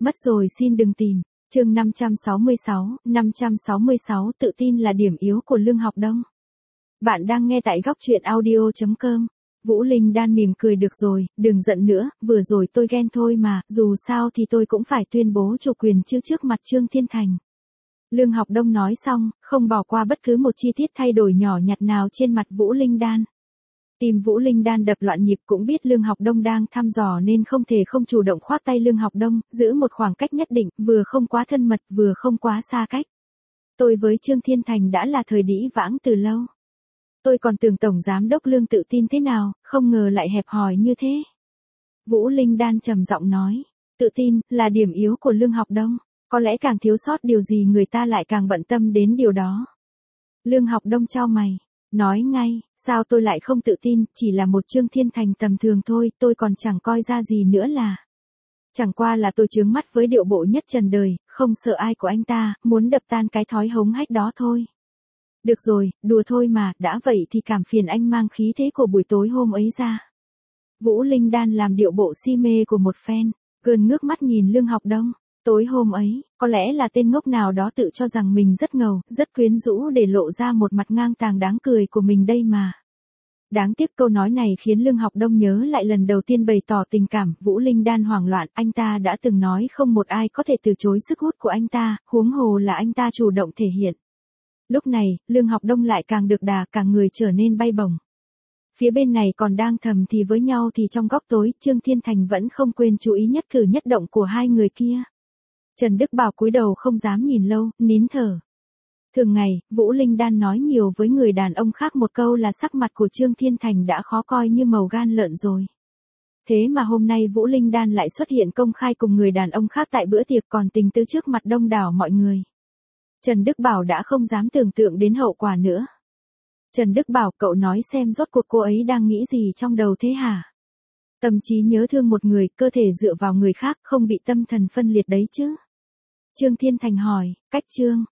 Mất rồi xin đừng tìm. Chương 566 tự tin là điểm yếu của Lương Học Đông. Bạn đang nghe tại góc truyện audio.com. Vũ Linh Đan mỉm cười, được rồi, đừng giận nữa, vừa rồi tôi ghen thôi mà, dù sao thì tôi cũng phải tuyên bố chủ quyền trước mặt Trương Thiên Thành. Lương Học Đông nói xong, không bỏ qua bất cứ một chi tiết thay đổi nhỏ nhặt nào trên mặt Vũ Linh Đan. Tim Vũ Linh Đan đập loạn nhịp, cũng biết Lương Học Đông đang thăm dò nên không thể không chủ động khoác tay Lương Học Đông, giữ một khoảng cách nhất định, vừa không quá thân mật, vừa không quá xa cách. Tôi với Trương Thiên Thành đã là thời đĩ vãng từ lâu. Tôi còn tưởng Tổng Giám đốc Lương tự tin thế nào, không ngờ lại hẹp hòi như thế. Vũ Linh Đan trầm giọng nói, tự tin là điểm yếu của Lương Học Đông, có lẽ càng thiếu sót điều gì người ta lại càng bận tâm đến điều đó. Lương Học Đông chau mày, nói ngay, sao tôi lại không tự tin, chỉ là một Trương Thiên Thành tầm thường thôi, tôi còn chẳng coi ra gì nữa là. Chẳng qua là tôi chướng mắt với điệu bộ nhất trần đời, không sợ ai của anh ta, muốn đập tan cái thói hống hách đó thôi. Được rồi, đùa thôi mà, đã vậy thì cảm phiền anh mang khí thế của buổi tối hôm ấy ra. Vũ Linh Đan làm điệu bộ si mê của một fan, gơn ngước mắt nhìn Lương Học Đông. Tối hôm ấy, có lẽ là tên ngốc nào đó tự cho rằng mình rất ngầu, rất quyến rũ để lộ ra một mặt ngang tàng đáng cười của mình đây mà. Đáng tiếc câu nói này khiến Lương Học Đông nhớ lại lần đầu tiên bày tỏ tình cảm, Vũ Linh Đan hoảng loạn, anh ta đã từng nói không một ai có thể từ chối sức hút của anh ta, huống hồ là anh ta chủ động thể hiện. Lúc này, Lương Học Đông lại càng được đà, cả người trở nên bay bổng. Phía bên này còn đang thầm thì với nhau thì trong góc tối, Trương Thiên Thành vẫn không quên chú ý nhất cử nhất động của hai người kia. Trần Đức Bảo cúi đầu không dám nhìn lâu, nín thở. Thường ngày, Vũ Linh Đan nói nhiều với người đàn ông khác một câu là sắc mặt của Trương Thiên Thành đã khó coi như màu gan lợn rồi. Thế mà hôm nay Vũ Linh Đan lại xuất hiện công khai cùng người đàn ông khác tại bữa tiệc còn tình tứ trước mặt đông đảo mọi người. Trần Đức Bảo đã không dám tưởng tượng đến hậu quả nữa. Trần Đức Bảo, cậu nói xem rốt cuộc cô ấy đang nghĩ gì trong đầu thế hả? Tâm trí nhớ thương một người, cơ thể dựa vào người khác, không bị tâm thần phân liệt đấy chứ? Trương Thiên Thành hỏi, cách Trương